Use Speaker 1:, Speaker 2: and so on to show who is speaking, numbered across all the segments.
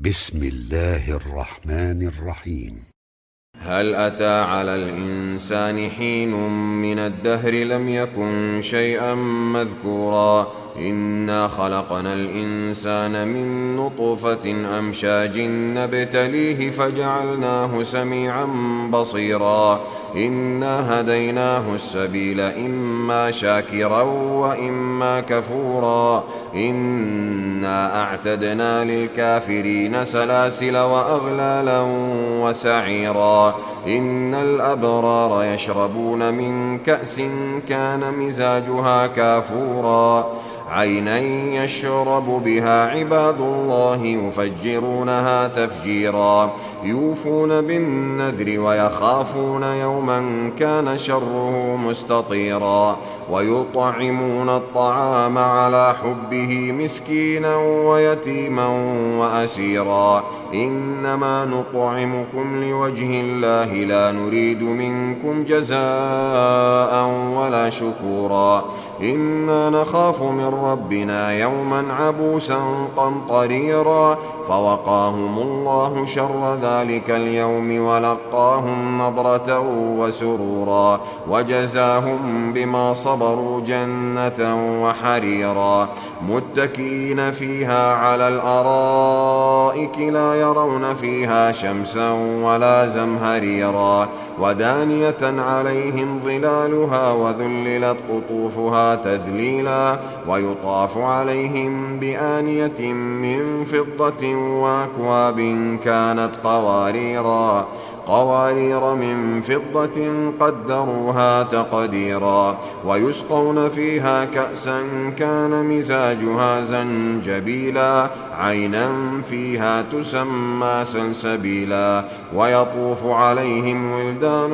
Speaker 1: بسم الله الرحمن الرحيم.
Speaker 2: هل أتى على الإنسان حين من الدهر لم يكن شيئا مذكورا إنا خلقنا الإنسان من نطفة أمشاج نبتليه فجعلناه سميعا بصيرا إنا هديناه السبيل إما شاكرا وإما كفورا إنا أعتدنا للكافرين سلاسل وأغلالا وسعيرا إن الأبرار يشربون من كأس كان مزاجها كافورا عينا يشرب بها عباد الله يفجرونها تفجيرا يوفون بالنذر ويخافون يوما كان شره مستطيرا ويطعمون الطعام على حبه مسكينا ويتيما وأسيرا إنما نطعمكم لوجه الله لا نريد منكم جزاء ولا شكورا إنا نخاف من ربنا يوما عبوسا قمطريرا فوقاهم الله شر ذلك اليوم ولقاهم نضرة وسرورا وجزاهم بما صبروا جنة وحريرا متكئين فيها على الأرائك لا يرون فيها شمسا ولا زمهريرا ودانية عليهم ظلالها وذللت قطوفها تذليلا ويطاف عليهم بآنية من فضة وأكواب كانت قوارير من فضة قدروها تقديرا ويسقون فيها كأسا كان مزاجها زنجبيلا عينا فيها تسمى سلسبيلا ويطوف عليهم ولدان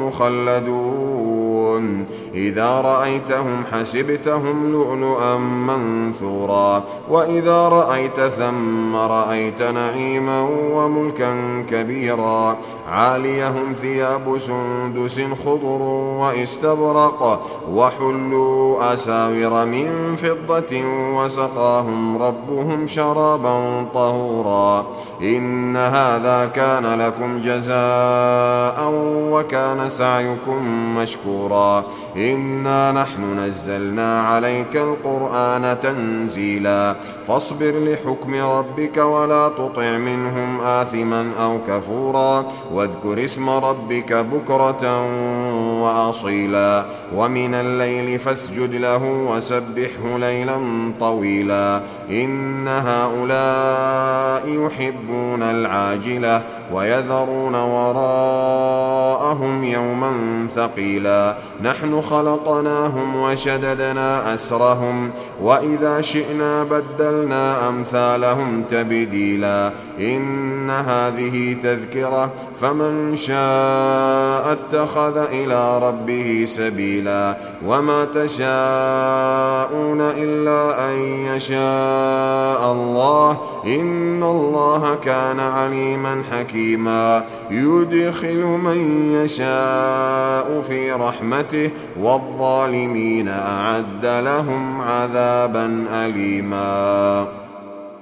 Speaker 2: مخلدون إذا رأيتهم حسبتهم لؤلؤا منثورا وإذا رأيت ثم رأيت نعيما وملكا كبيرا عاليهم ثياب سندس خضر واستبرق وحلوا أساور من فضة وسقاهم ربهم شرابا طهورا إن هذا كان لكم جزاء وكان سعيكم مشكورا إنا نحن نزلنا عليك القرآن تنزيلا فاصبر لحكم ربك ولا تطع منهم آثما أو كفورا واذكر اسم ربك بكرة وأصيلا ومن الليل فاسجد له وسبحه ليلا طويلا إن هؤلاء يحبون العاجلة ويذرون وراءهم يوما ثقيلا نحن خلقناهم وشددنا أسرهم وإذا شئنا بدلنا أمثالهم تبديلا إن هذه تذكرة فمن شاء اتخذ إلى ربه سبيلا وما تشاءون إلا أن يشاء الله إن الله كان عليما حكيما يدخل من يشاء في رحمته والظالمين أعد لهم عذابا أليما.